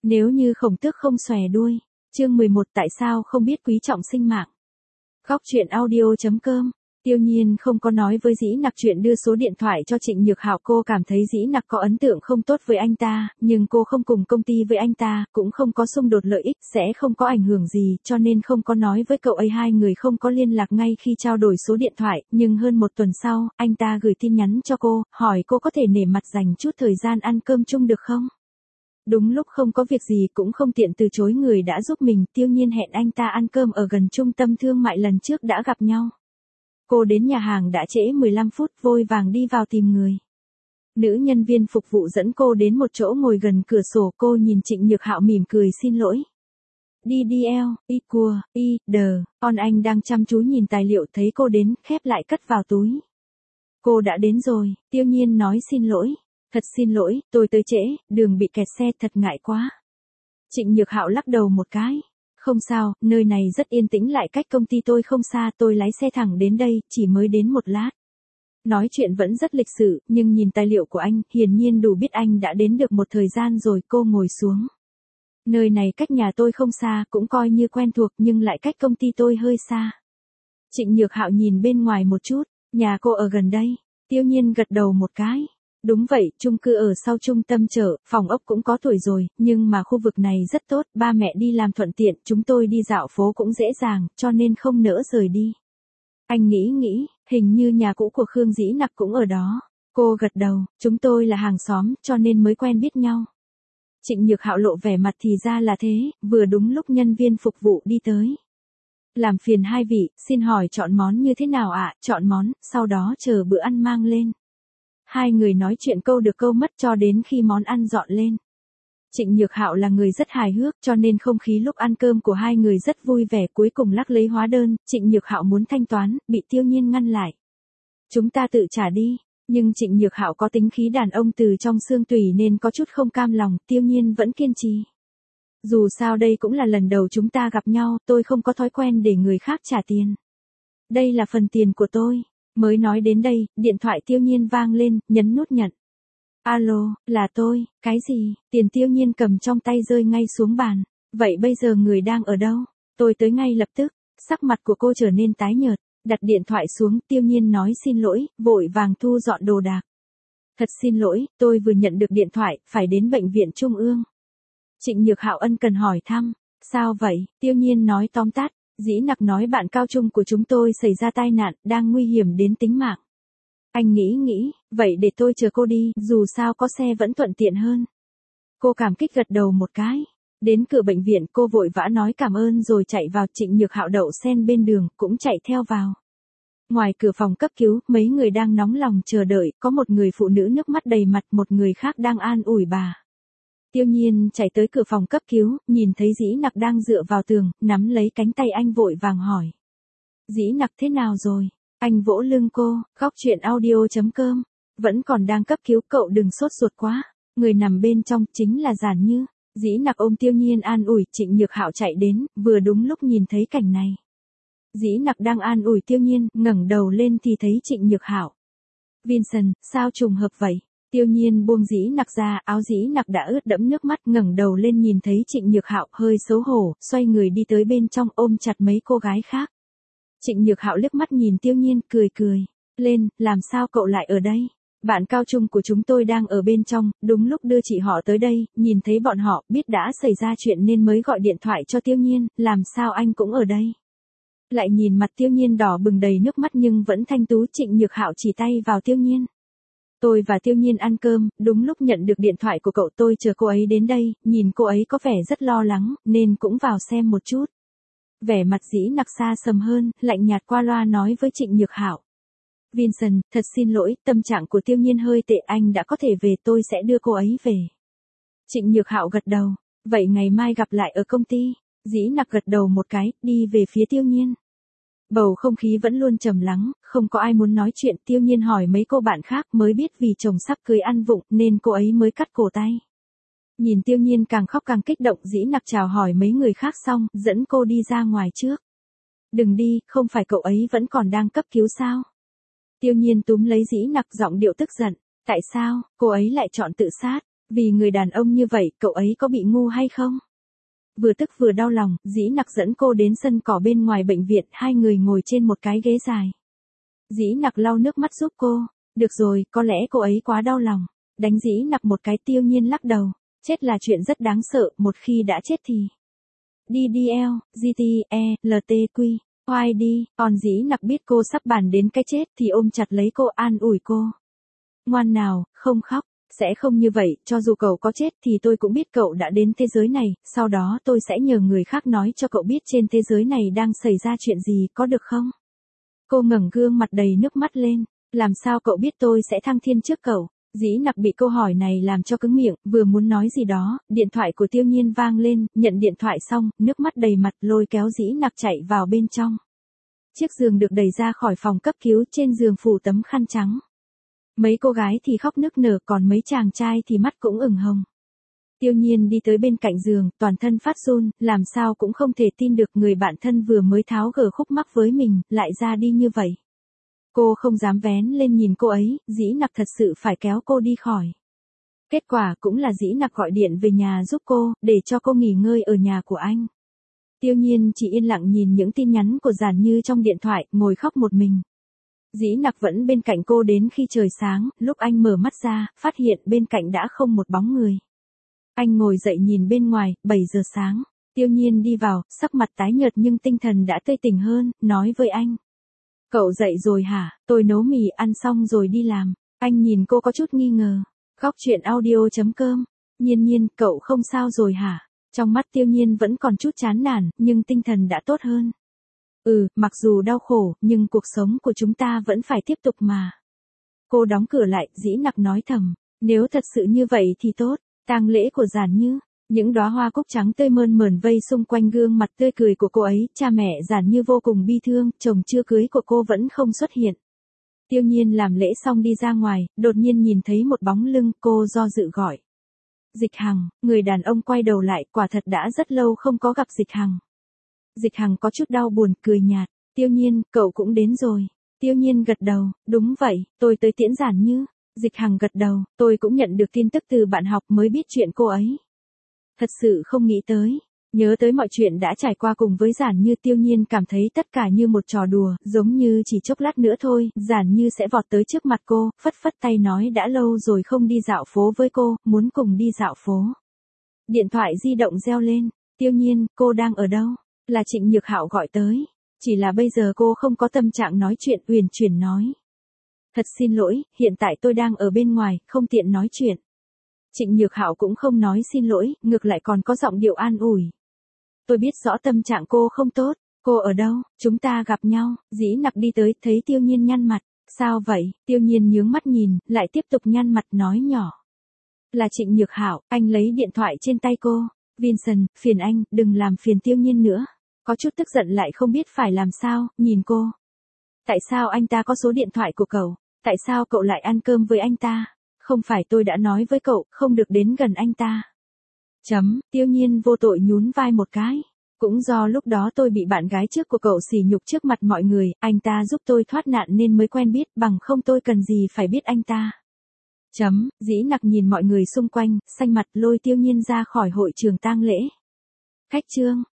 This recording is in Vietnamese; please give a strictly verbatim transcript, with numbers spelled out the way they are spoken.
Nếu như khổng tước không xòe đuôi. Chương mười một tại sao không biết quý trọng sinh mạng. Góc truyện audio chấm com. Tiêu Nhiên không có nói với Dĩ Nặc chuyện đưa số điện thoại cho Trịnh Nhược Hạo, cô cảm thấy Dĩ Nặc có ấn tượng không tốt với anh ta, nhưng cô không cùng công ty với anh ta, cũng không có xung đột lợi ích, sẽ không có ảnh hưởng gì, cho nên không có nói với cậu ấy. Hai người không có liên lạc ngay khi trao đổi số điện thoại, nhưng hơn một tuần sau, anh ta gửi tin nhắn cho cô, hỏi cô có thể nể mặt dành chút thời gian ăn cơm chung được không? Đúng lúc không có việc gì cũng không tiện từ chối người đã giúp mình, Tiêu Nhiên hẹn anh ta ăn cơm ở gần trung tâm thương mại lần trước đã gặp nhau. Cô đến nhà hàng đã trễ mười lăm phút, vội vàng đi vào tìm người. Nữ nhân viên phục vụ dẫn cô đến một chỗ ngồi gần cửa sổ, cô nhìn Trịnh Nhược Hạo mỉm cười xin lỗi. đi đi eo, y cua, y, đờ, con anh đang chăm chú nhìn tài liệu, thấy cô đến, khép lại cất vào túi. Cô đã đến rồi, Tiêu Nhiên nói xin lỗi. Thật xin lỗi, tôi tới trễ, đường bị kẹt xe, thật ngại quá. Trịnh Nhược Hạo lắc đầu một cái. Không sao, nơi này rất yên tĩnh, lại cách công ty tôi không xa, tôi lái xe thẳng đến đây, chỉ mới đến một lát. Nói chuyện vẫn rất lịch sự, nhưng nhìn tài liệu của anh, hiển nhiên đủ biết anh đã đến được một thời gian rồi. Cô ngồi xuống. Nơi này cách nhà tôi không xa, cũng coi như quen thuộc, nhưng lại cách công ty tôi hơi xa. Trịnh Nhược Hạo nhìn bên ngoài một chút, nhà cô ở gần đây. Tiêu Nhiên gật đầu một cái. Đúng vậy, chung cư ở sau trung tâm chợ, phòng ốc cũng có tuổi rồi, nhưng mà khu vực này rất tốt, ba mẹ đi làm thuận tiện, chúng tôi đi dạo phố cũng dễ dàng, cho nên không nỡ rời đi. Anh nghĩ nghĩ, hình như nhà cũ của Khương Dĩ Nặc cũng ở đó. Cô gật đầu, chúng tôi là hàng xóm, cho nên mới quen biết nhau. Trịnh Nhược Hạo lộ vẻ mặt thì ra là thế, vừa đúng lúc nhân viên phục vụ đi tới. Làm phiền hai vị, xin hỏi chọn món như thế nào ạ? Chọn món, sau đó chờ bữa ăn mang lên. Hai người nói chuyện câu được câu mất cho đến khi món ăn dọn lên. Trịnh Nhược Hạo là người rất hài hước, cho nên không khí lúc ăn cơm của hai người rất vui vẻ. Cuối cùng lắc lấy hóa đơn, Trịnh Nhược Hạo muốn thanh toán, bị Tiêu Nhiên ngăn lại. Chúng ta tự trả đi. Nhưng Trịnh Nhược Hạo có tính khí đàn ông từ trong xương tủy nên có chút không cam lòng, Tiêu Nhiên vẫn kiên trì. Dù sao đây cũng là lần đầu chúng ta gặp nhau, tôi không có thói quen để người khác trả tiền. Đây là phần tiền của tôi. Mới nói đến đây, điện thoại Tiêu Nhiên vang lên, nhấn nút nhận. Alo, là tôi, cái gì? Tiền Tiêu Nhiên cầm trong tay rơi ngay xuống bàn. Vậy bây giờ người đang ở đâu? Tôi tới ngay lập tức. Sắc mặt của cô trở nên tái nhợt, đặt điện thoại xuống, Tiêu Nhiên nói xin lỗi, vội vàng thu dọn đồ đạc. Thật xin lỗi, tôi vừa nhận được điện thoại, phải đến bệnh viện Trung ương. Trịnh Nhược Hạo ân cần hỏi thăm. Sao vậy? Tiêu Nhiên nói tóm tắt. Dĩ Nặc nói bạn cao trung của chúng tôi xảy ra tai nạn, đang nguy hiểm đến tính mạng. Anh nghĩ nghĩ, vậy để tôi chờ cô đi, dù sao có xe vẫn thuận tiện hơn. Cô cảm kích gật đầu một cái. Đến cửa bệnh viện, cô vội vã nói cảm ơn rồi chạy vào. Trịnh Nhược Hạo đậu xe bên đường, cũng chạy theo vào. Ngoài cửa phòng cấp cứu, mấy người đang nóng lòng chờ đợi, có một người phụ nữ nước mắt đầy mặt, một người khác đang an ủi bà. Tiêu Nhiên chạy tới cửa phòng cấp cứu, nhìn thấy Dĩ Nặc đang dựa vào tường, nắm lấy cánh tay anh vội vàng hỏi. Dĩ Nặc thế nào rồi? Anh vỗ lưng cô, góc truyện audio chấm com. Vẫn còn đang cấp cứu, cậu đừng sốt ruột quá. Người nằm bên trong chính là Giản Như. Dĩ Nặc ôm Tiêu Nhiên an ủi. Trịnh Nhược Hạo chạy đến, vừa đúng lúc nhìn thấy cảnh này. Dĩ Nặc đang an ủi Tiêu Nhiên, ngẩng đầu lên thì thấy Trịnh Nhược Hạo. Vincent, sao trùng hợp vậy? Tiêu Nhiên buông Dĩ Nặc ra, áo Dĩ Nặc đã ướt đẫm nước mắt, ngẩng đầu lên nhìn thấy Trịnh Nhược Hạo, hơi xấu hổ, xoay người đi tới bên trong ôm chặt mấy cô gái khác. Trịnh Nhược Hạo liếc mắt nhìn Tiêu Nhiên, cười cười. Lên, làm sao cậu lại ở đây? Bạn cao trung của chúng tôi đang ở bên trong, đúng lúc đưa chị họ tới đây, nhìn thấy bọn họ, biết đã xảy ra chuyện nên mới gọi điện thoại cho Tiêu Nhiên, làm sao anh cũng ở đây? Lại nhìn mặt Tiêu Nhiên đỏ bừng đầy nước mắt nhưng vẫn thanh tú. Trịnh Nhược Hạo chỉ tay vào Tiêu Nhiên. Tôi và Tiêu Nhiên ăn cơm, đúng lúc nhận được điện thoại của cậu, tôi chờ cô ấy đến đây, nhìn cô ấy có vẻ rất lo lắng, nên cũng vào xem một chút. Vẻ mặt Dĩ Nặc xa sầm hơn, lạnh nhạt qua loa nói với Trịnh Nhược Hạo. Vincent, thật xin lỗi, tâm trạng của Tiêu Nhiên hơi tệ, anh đã có thể về, tôi sẽ đưa cô ấy về. Trịnh Nhược Hạo gật đầu. Vậy ngày mai gặp lại ở công ty. Dĩ Nặc gật đầu một cái, đi về phía Tiêu Nhiên. Bầu không khí vẫn luôn trầm lắng, không có ai muốn nói chuyện. Tiêu Nhiên hỏi mấy cô bạn khác, mới biết vì chồng sắp cưới ăn vụng nên cô ấy mới cắt cổ tay. Nhìn Tiêu Nhiên càng khóc càng kích động, Dĩ Nặc chào hỏi mấy người khác xong, dẫn cô đi ra ngoài trước. Đừng đi, không phải cậu ấy vẫn còn đang cấp cứu sao? Tiêu Nhiên túm lấy Dĩ Nặc, giọng điệu tức giận. Tại sao, cô ấy lại chọn tự sát? Vì người đàn ông như vậy, cậu ấy có bị ngu hay không? Vừa tức vừa đau lòng, Dĩ Nặc dẫn cô đến sân cỏ bên ngoài bệnh viện, hai người ngồi trên một cái ghế dài. Dĩ Nặc lau nước mắt giúp cô. Được rồi, có lẽ cô ấy quá đau lòng. Đánh Dĩ Nặc một cái, Tiêu Nhiên lắc đầu. Chết là chuyện rất đáng sợ, một khi đã chết thì. đê đê lờ, giê tê e, lờ tê quy, oai đi, còn Dĩ Nặc biết cô sắp bàn đến cái chết thì ôm chặt lấy cô an ủi cô. Ngoan nào, không khóc, sẽ không như vậy, cho dù cậu có chết thì tôi cũng biết cậu đã đến thế giới này, sau đó tôi sẽ nhờ người khác nói cho cậu biết trên thế giới này đang xảy ra chuyện gì, có được không? Cô ngẩng gương mặt đầy nước mắt lên, làm sao cậu biết tôi sẽ thăng thiên trước cậu? Dĩ Nặc bị câu hỏi này làm cho cứng miệng, vừa muốn nói gì đó, điện thoại của Tiêu Nhiên vang lên, nhận điện thoại xong, nước mắt đầy mặt lôi kéo Dĩ Nặc chạy vào bên trong. Chiếc giường được đẩy ra khỏi phòng cấp cứu, trên giường phủ tấm khăn trắng. Mấy cô gái thì khóc nức nở, còn mấy chàng trai thì mắt cũng ửng hồng. Tiêu Nhiên đi tới bên cạnh giường, toàn thân phát run, làm sao cũng không thể tin được người bạn thân vừa mới tháo gỡ khúc mắc với mình, lại ra đi như vậy. Cô không dám vén lên nhìn cô ấy, Dĩ Nặc thật sự phải kéo cô đi khỏi. Kết quả cũng là Dĩ Nặc gọi điện về nhà giúp cô, để cho cô nghỉ ngơi ở nhà của anh. Tiêu Nhiên chỉ yên lặng nhìn những tin nhắn của Giản Như trong điện thoại, ngồi khóc một mình. Dĩ Nặc vẫn bên cạnh cô đến khi trời sáng, lúc anh mở mắt ra, phát hiện bên cạnh đã không một bóng người. Anh ngồi dậy nhìn bên ngoài, bảy giờ sáng, Tiêu Nhiên đi vào, sắc mặt tái nhợt nhưng tinh thần đã tươi tỉnh hơn, nói với anh. Cậu dậy rồi hả, tôi nấu mì ăn xong rồi đi làm. Anh nhìn cô có chút nghi ngờ. Góc chuyện audio chấm com. Nhiên Nhiên, cậu không sao rồi hả? Trong mắt Tiêu Nhiên vẫn còn chút chán nản, nhưng tinh thần đã tốt hơn. Ừ, mặc dù đau khổ, nhưng cuộc sống của chúng ta vẫn phải tiếp tục mà. Cô đóng cửa lại, Dĩ Nặc nói thầm. Nếu thật sự như vậy thì tốt. Tang lễ của Giản Như. Những đóa hoa cúc trắng tươi mơn mởn vây xung quanh gương mặt tươi cười của cô ấy, cha mẹ Giản Như vô cùng bi thương, chồng chưa cưới của cô vẫn không xuất hiện. Tiêu Nhiên làm lễ xong đi ra ngoài, đột nhiên nhìn thấy một bóng lưng, cô do dự gọi. Dịch Hằng, người đàn ông quay đầu lại, quả thật đã rất lâu không có gặp Dịch Hằng. Dịch Hằng có chút đau buồn, cười nhạt, Tiêu Nhiên, cậu cũng đến rồi. Tiêu Nhiên gật đầu, đúng vậy, tôi tới tiễn Giản Như. Dịch Hằng gật đầu, tôi cũng nhận được tin tức từ bạn học mới biết chuyện cô ấy. Thật sự không nghĩ tới. Nhớ tới mọi chuyện đã trải qua cùng với Giản Như, Tiêu Nhiên cảm thấy tất cả như một trò đùa, giống như chỉ chốc lát nữa thôi, Giản Như sẽ vọt tới trước mặt cô, phất phất tay nói đã lâu rồi không đi dạo phố với cô, muốn cùng đi dạo phố. Điện thoại di động reo lên, Tiêu Nhiên, cô đang ở đâu? Là Trịnh Nhược Hạo gọi tới. Chỉ là bây giờ cô không có tâm trạng nói chuyện, uyển chuyển nói. Thật xin lỗi, hiện tại tôi đang ở bên ngoài, không tiện nói chuyện. Trịnh Nhược Hạo cũng không nói xin lỗi, ngược lại còn có giọng điệu an ủi. Tôi biết rõ tâm trạng cô không tốt, cô ở đâu, chúng ta gặp nhau. Dĩ Nặc đi tới, thấy Tiêu Nhiên nhăn mặt. Sao vậy? Tiêu Nhiên nhướng mắt nhìn, lại tiếp tục nhăn mặt nói nhỏ. Là Trịnh Nhược Hạo, anh lấy điện thoại trên tay cô. Vincent, phiền anh, đừng làm phiền Tiêu Nhiên nữa. Có chút tức giận lại không biết phải làm sao, nhìn cô. Tại sao anh ta có số điện thoại của cậu? Tại sao cậu lại ăn cơm với anh ta? Không phải tôi đã nói với cậu, không được đến gần anh ta. Chấm, Tiêu Nhiên vô tội nhún vai một cái. Cũng do lúc đó tôi bị bạn gái trước của cậu sỉ nhục trước mặt mọi người, anh ta giúp tôi thoát nạn nên mới quen biết, bằng không tôi cần gì phải biết anh ta. Chấm, Dĩ Nặc nhìn mọi người xung quanh, xanh mặt lôi Tiêu Nhiên ra khỏi hội trường tang lễ. Khách trương,